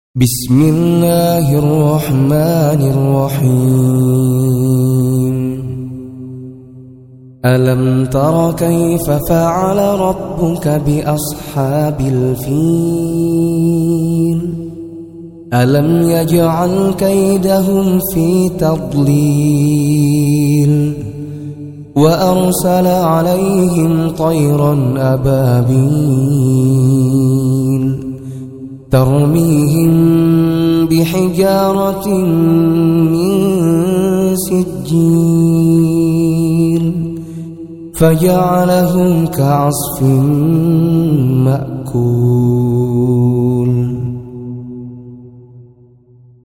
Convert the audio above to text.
بسم الله الرحمن الرحيم ألم تر كيف فعل ربك بأصحاب الفيل ألم يجعل كيدهم في تضليل وأرسل عليهم طيرا أبابيل ترميهم بحجارة من سجيل فجعلهم كعصف مأكول